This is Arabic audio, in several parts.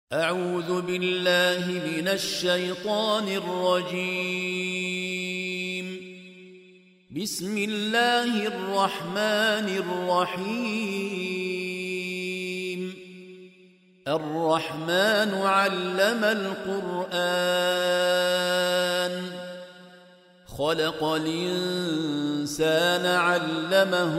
أعوذ بالله من الشيطان الرجيم. بسم الله الرحمن الرحيم. الرحمن علم القرآن، خلق الإنسان علمه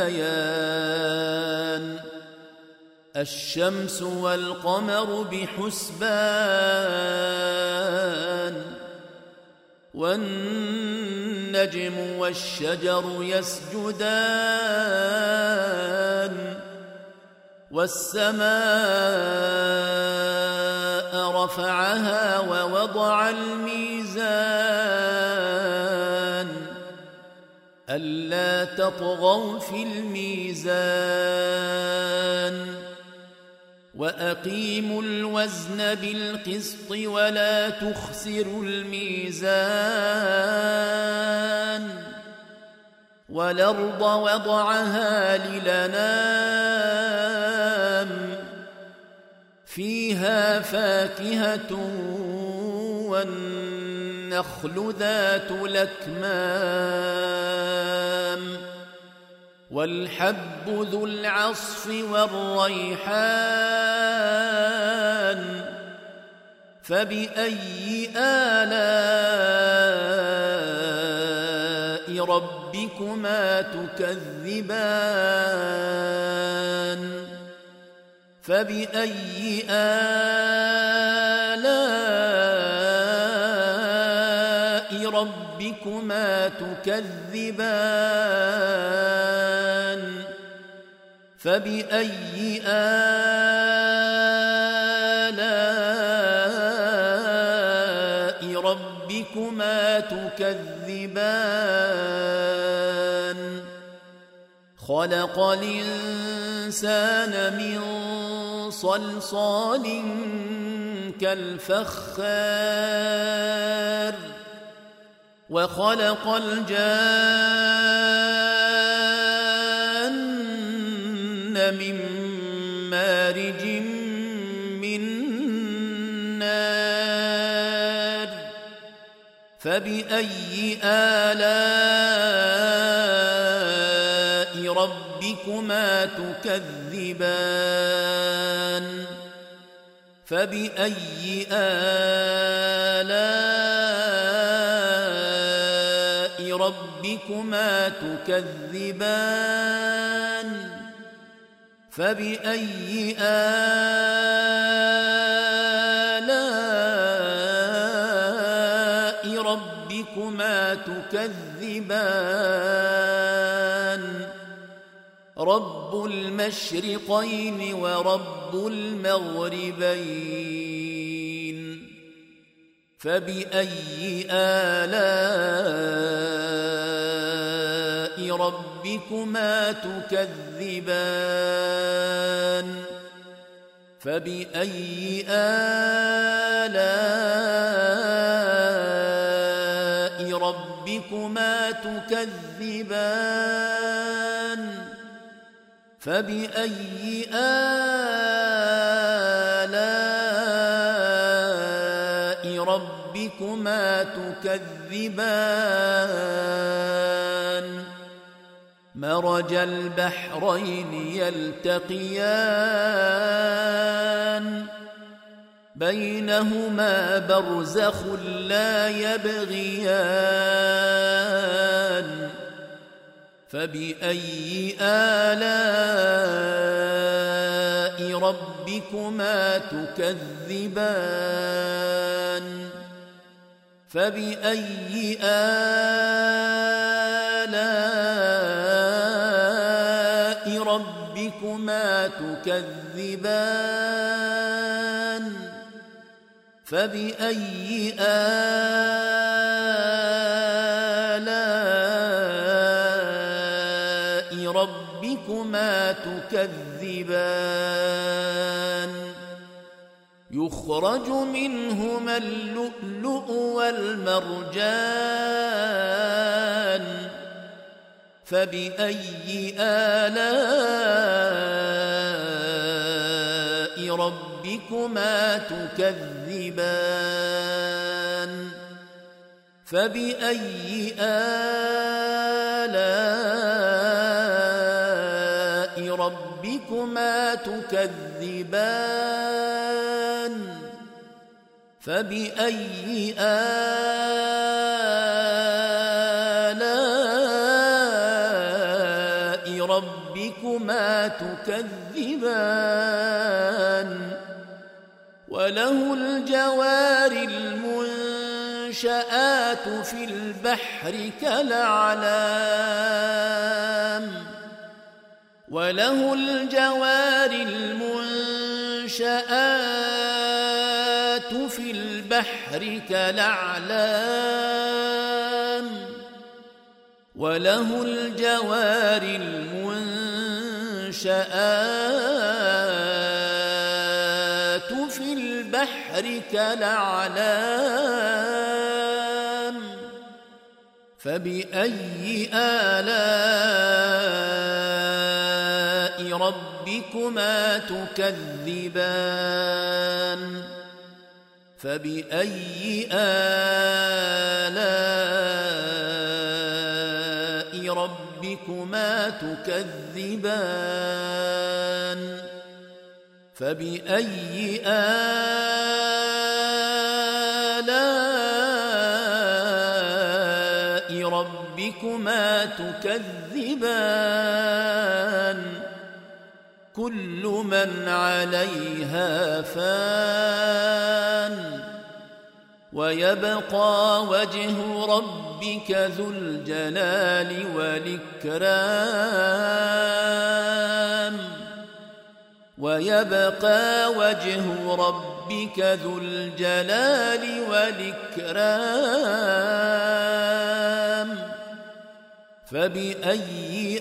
البيان. الشمس والقمر بحسبان، والنجم والشجر يسجدان. والسماء رفعها ووضع الميزان، ألا تطغوا في الميزان. وأقيموا الوزن بالقسط ولا تخسروا الميزان. والأرض وضعها للأنام، فيها فاكهة والنخل ذات الأكمام، والحب ذو العصف والريحان. فبأي آلاء ربكما تكذبان؟ فبأي آلاء ربكما تكذبان؟ فبأي آلاء ربكما تكذبان؟ خلق الإنسان من صلصال كالفخار، وخلق الجان من مارج من نار. فبأي آلاء ربكما تكذبان؟ فبأي آلاء ربكما تكذبان؟ فبأي آلاء ربكما تكذبان؟ رب المشرقين ورب المغربين. فبأي آلاء ربكما تكذبان؟ فبأي آلاء ربكما تكذبان؟ فبأي آلاء ربكما تكذبان؟ مرج البحرين يلتقيان، بينهما برزخ لا يبغيان. فبأي آلاء ربكما تكذبان؟ فبأي آلاء ربكما تكذبان؟ فبأي آلاء ربكما تكذبان؟ يخرج منهما اللؤلؤ والمرجان. فبأي آلاء ربكما ربكما تكذبان فبأي آلاء ربكما تكذبان فبأي آلاء ربكما تكذبان وله الجوار المنشآت في البحر كالأعلام وله الجوار المنشآت في البحر كالأعلام وله الجوار المنشآت في البحر كالأعلام فبأي آلاء ربكما تكذبان فبأي آلاء ربكما تكذبان فبأي آلاء ربكما تكذبان كل من عليها فان ويبقى وجه ربك ذو الجلال والإكرام ويبقى وجه ربك ذو الجلال والإكرام فبأي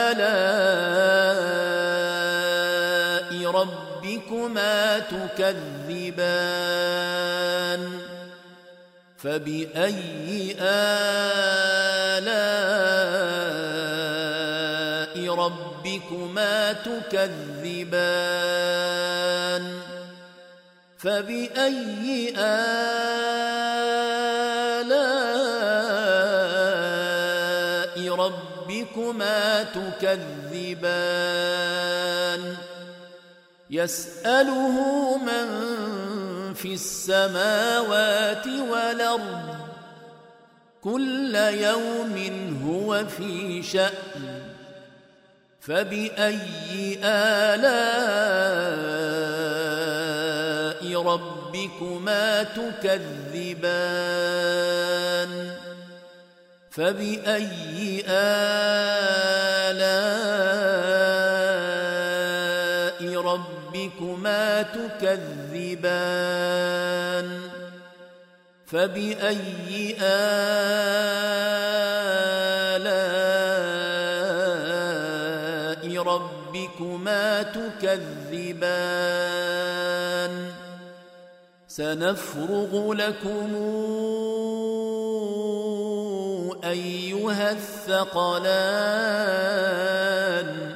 آلاء ربكما تكذبان فبأي آلاء ربكما تكذبان فبأي آلاء ربكما تكذبان يسأله من في السماوات والأرض كل يوم هو في شأن فبأي آلاء ربكما تكذبان فبأي آلاء ربكما تكذبان فبأي آلاء ربكما تكذبان سنفرغ لكم أيها الثقلان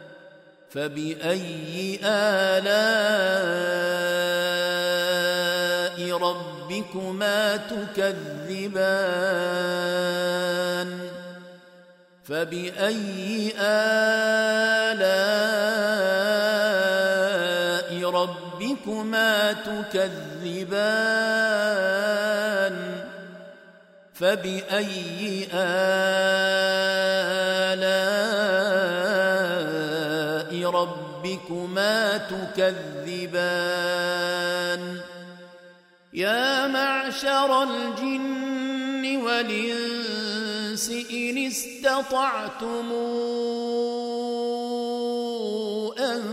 فبأي آلاء ربكما تكذبان فبأي آلاء ربكما تكذبان فبأي آلاء ربكما تكذبان يا معشر الجن والإنس إن استطعتم أن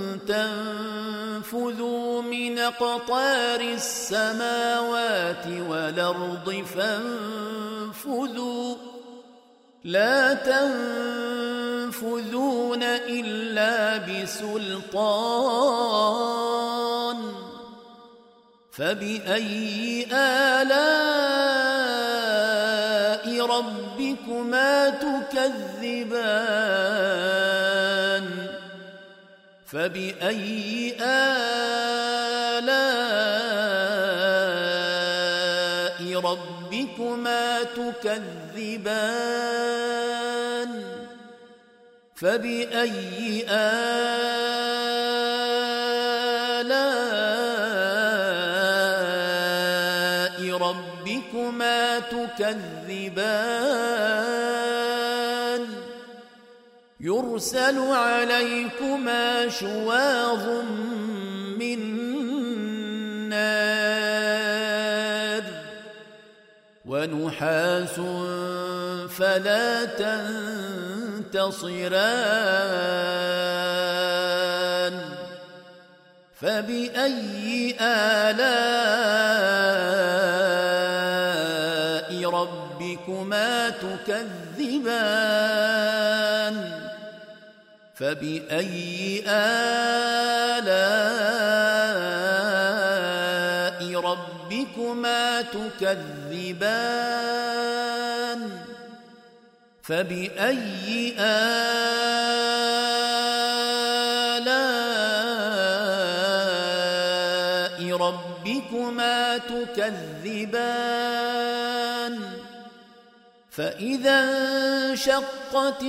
تنفذوا من أقطار السماوات والأرض فانفذوا لا تنفذون إلا بسلطان فبأي آلاء ربكما تكذبان فبأي آلاء آلاء ربكما تكذبان فبأي آلاء ربكما تكذبان يرسل عليكما شواظ من نار ونحاس فلا تنتصران فبأي آلاء ربكما تكذبان فبأي آلاء ربكما تكذبان فبأي آلاء ربكما تكذبان فإذا انشقت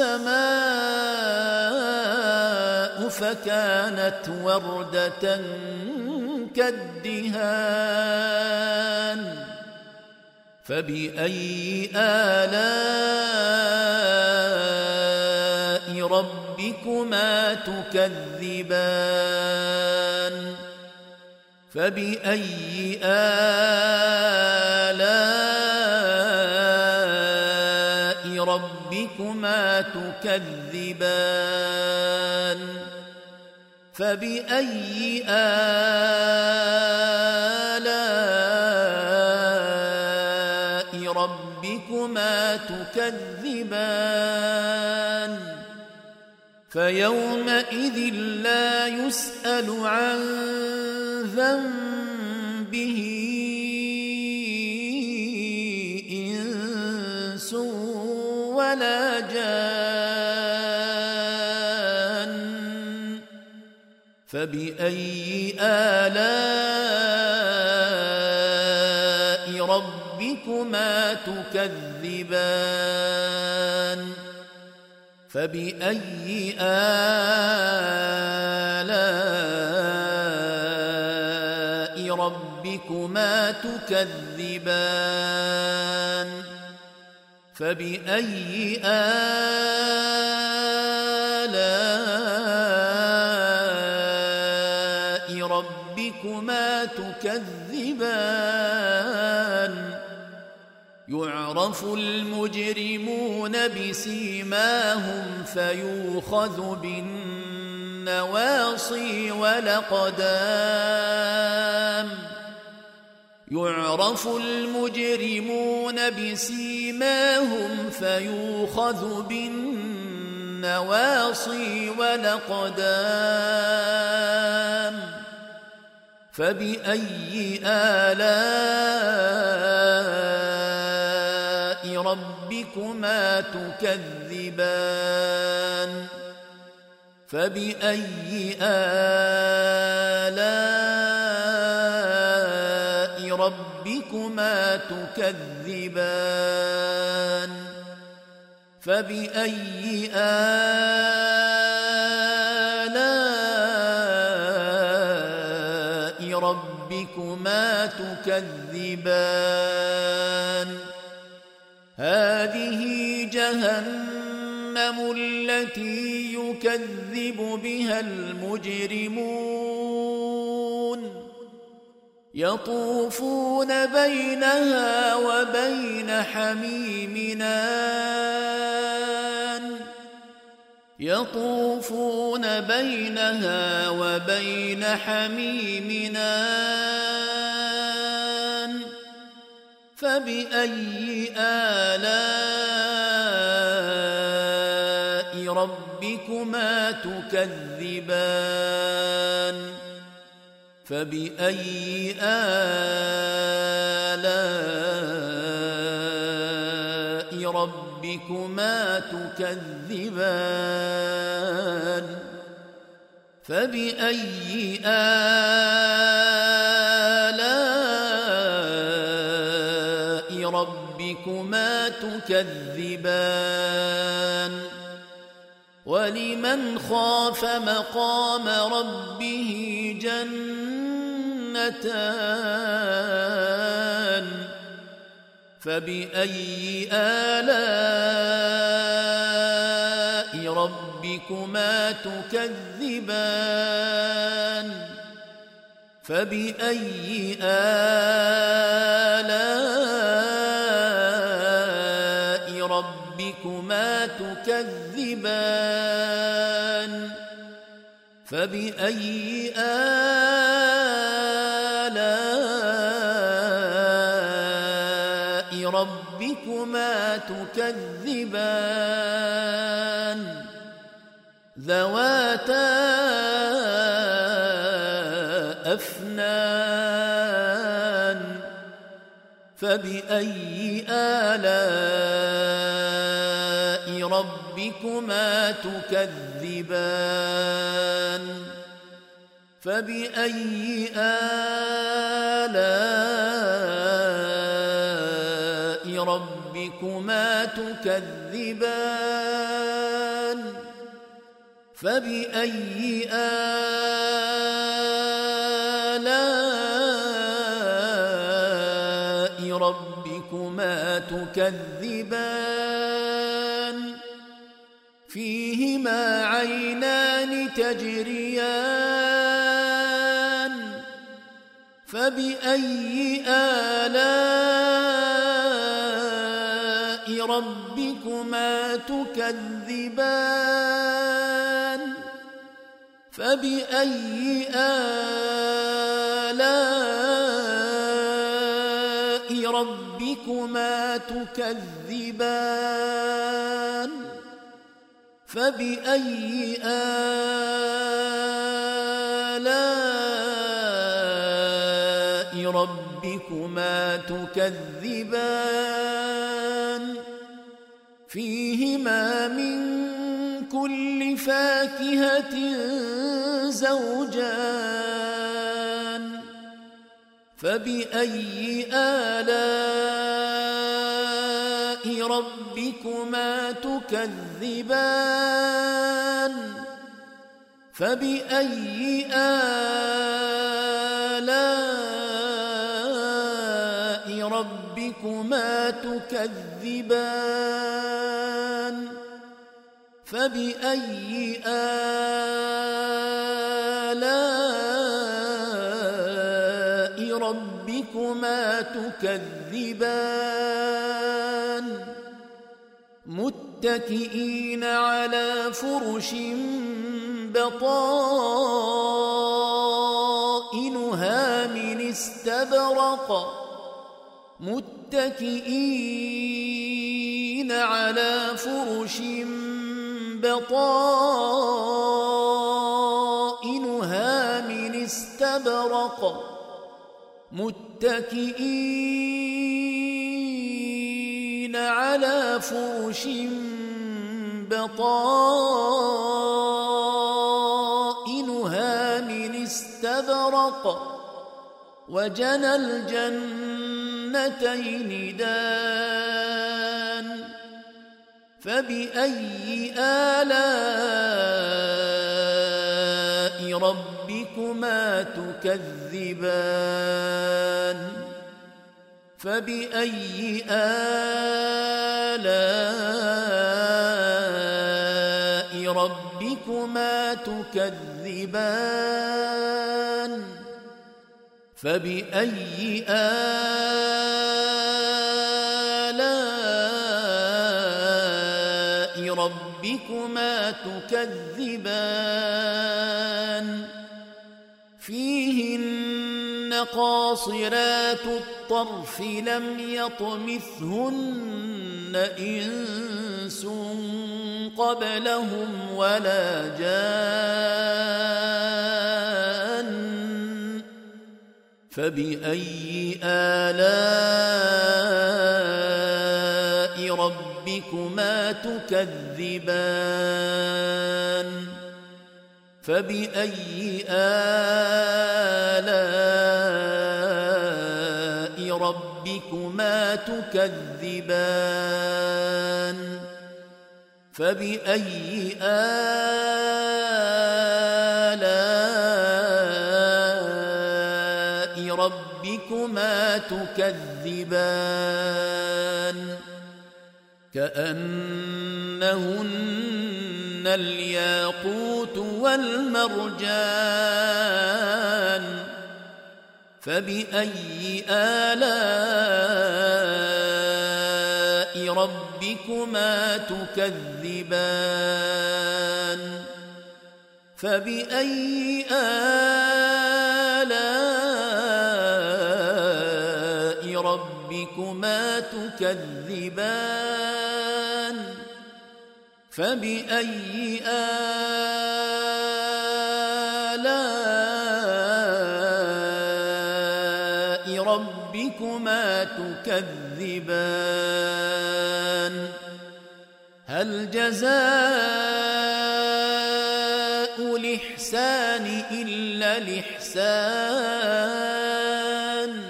السماء فكانت وردة كالدهان فبأي آلاء ربكما تكذبان فبأي آلاء ربكما تكذبان فبأي آلاء ربكما تكذبان فيومئذ لا يسأل عن ذنبه إنس ولا جان فبأي آلاء ربكما تكذبان فبأي آلاء ربكما تكذبان فبأي آلاء ربكما تكذبان يعرف المجرمون بسيماهم فيوخذ بالنواصي والأقدام يعرف المجرمون بسيماهم فيوخذ بالنواصي والأقدام فبأي آلاء ربكما تكذبان فبأي آلاء ربكما تكذبان فبأي آلاء ربكما تكذبان هذه جهنم التي يكذب بها المجرمون يطوفون بينها وبين حميم آن يطوفون بينها وبين حميم آن فبأي آلاء ربكما تكذبان فبأي آلاء ربكما تكذبان فبأي آلاء ربكما تكذبان ولمن خاف مقام ربه جنتان فبأي آلاء ربكما تكذبان فبأي آلاء ربكما تكذبان فبأي آلاء ربكما تكذبان ذواتا أفنان فبأي آلاء ربكما تكذبان فبأي آلاء ربكما تكذبان فبأي آلاء ربكما تكذبان فيهما عينان تجريان فبأي آلاء ربكما تكذبان فبأي آلاء ربكما تكذبان فبأي آلاء ربكما تكذبان فيهما من كل فاكهة زوجان فبأي آلاء ربكما تكذبان فبأي آلاء ربكما تكذبان فبأي آلاء ربكما تكذبان متكئين على فرش بطائنها من استبرق متكئين على فرش بطائنها من استبرق متكئين على فرش بطائنها من استبرق وجنى الجنتين دان فبأي آلاء ربكما تكذبان فبأي آلاء ربكما تكذبان فبأي آلاء ربكما تكذبان فيهن قاصرات الطرف لم يطمثهن إنس قبلهم ولا جان فبأي آلاء ربكما تكذبان فبأي آلاء ربكما ربكما تكذبان فبأي آلاء ربكما تكذبان كأنهن الياقوت والمرجان فبأي آلاء ربكما تكذبان فبأي آلاء ربكما تكذبان فبأي آلاء ربكما تكذبان هل جزاء الإحسان إلا الإحسان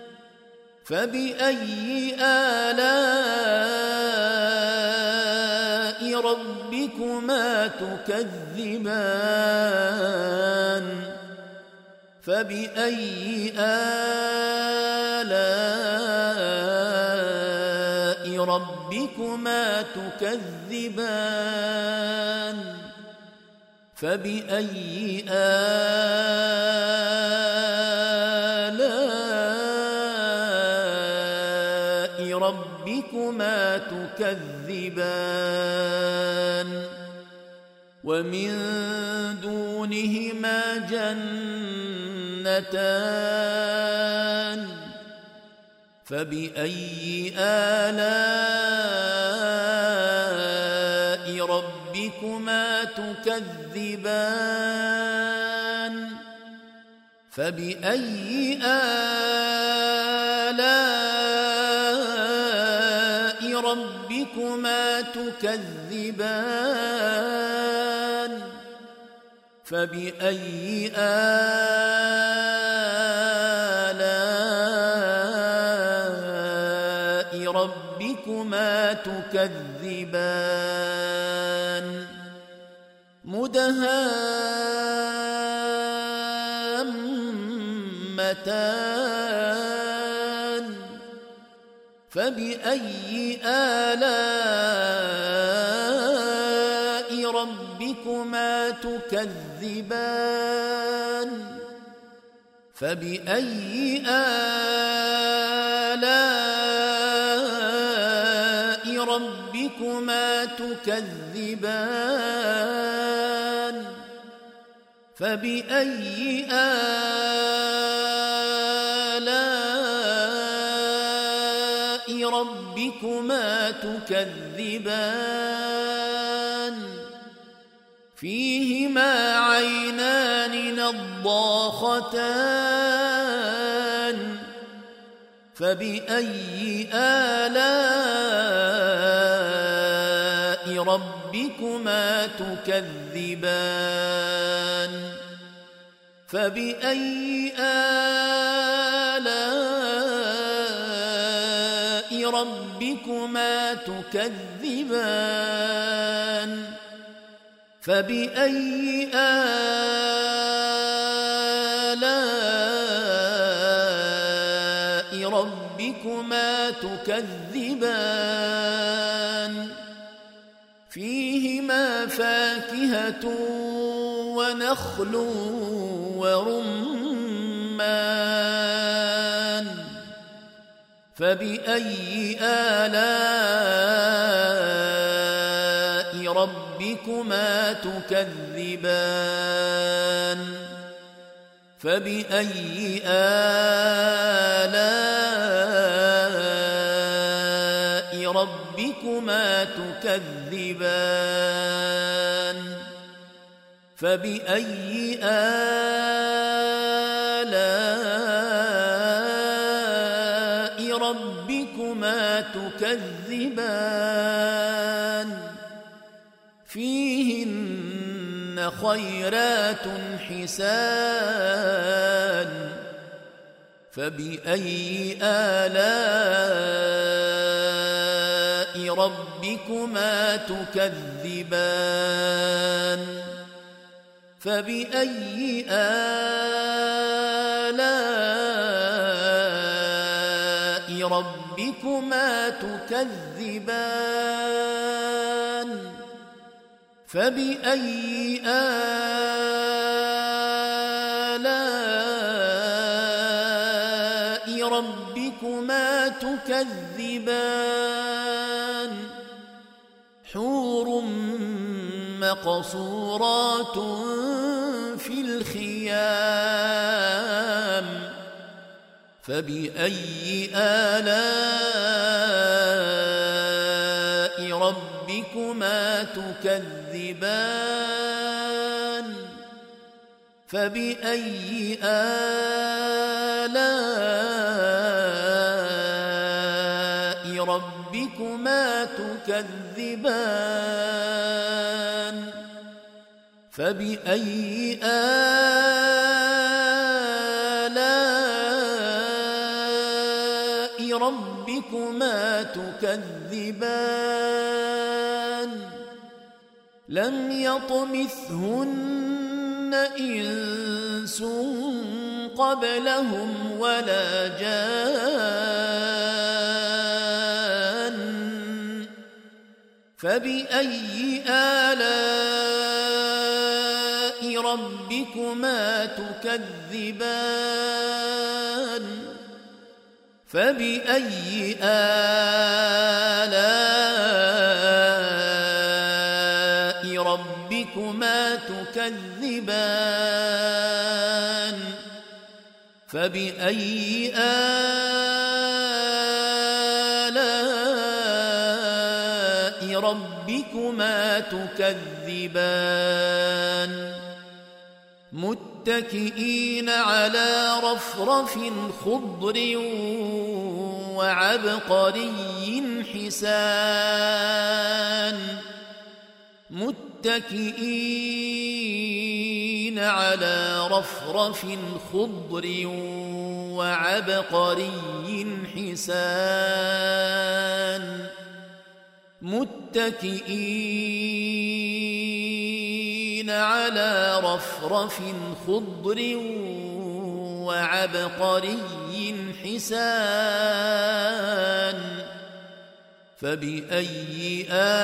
فبأي آلاء ربكما تكذبان فبأي آلاء ربكما تكذبان فبأي آلاء ربكما تكذبان ومن دونهما جنتان فبأي آلاء ربكما تكذبان فبأي آلاء ربكما تكذبان فبأي آلاء ربكما تكذبان مدهامتان فبأي آلاء ربكما تكذبان فبأي آلاء ربكما تكذبان فبأي آلاء ربكما تكذبان فيهما عينان نضاختان فبأي آلاء ربكما تكذبان فبأي آلاء ربكما تكذبان فبأي آلاء ربكما تكذبان فيهما فاكهة ونخل ورمان فبأي آلاء ربكما تكذبان فبأي آلاء ربكما تكذبان فبأي آلاء ربكما تكذبان فيهن خيرات حسان فبأي آلاء ربكما تكذبان فبأي آلاء ربكما تكذبان فبأي آلاء ربكما تكذبان حور مقصورات في الخيام فبأي آلاء ربكما تكذبان فبأي آلاء ربكما تكذبان فبأي آلاء ربكما تكذبان لم يطمثهن إنس قبلهم ولا جان فبأي آلاء ربكما تكذبان فبأي آلاء ربكما تكذبان فبأي آلاء ربكما تكذبان متكئين على رفرف خضر وعبقري حسان متكئين على رفرف خضر وعبقري حسان متكئين على رفرف خضر وعبقري حسان فبأي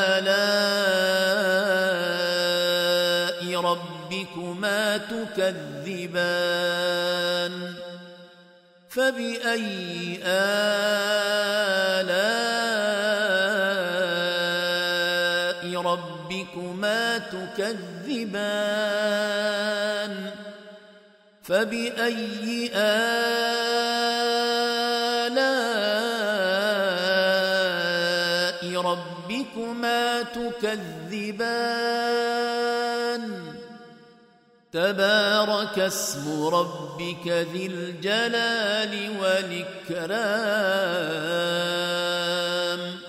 آلاء ربكما تكذبان فبأي آلاء ربكما تكذبان فبأي آلاء ربكما تكذبان تبارك اسم ربك ذي الجلال والإكرام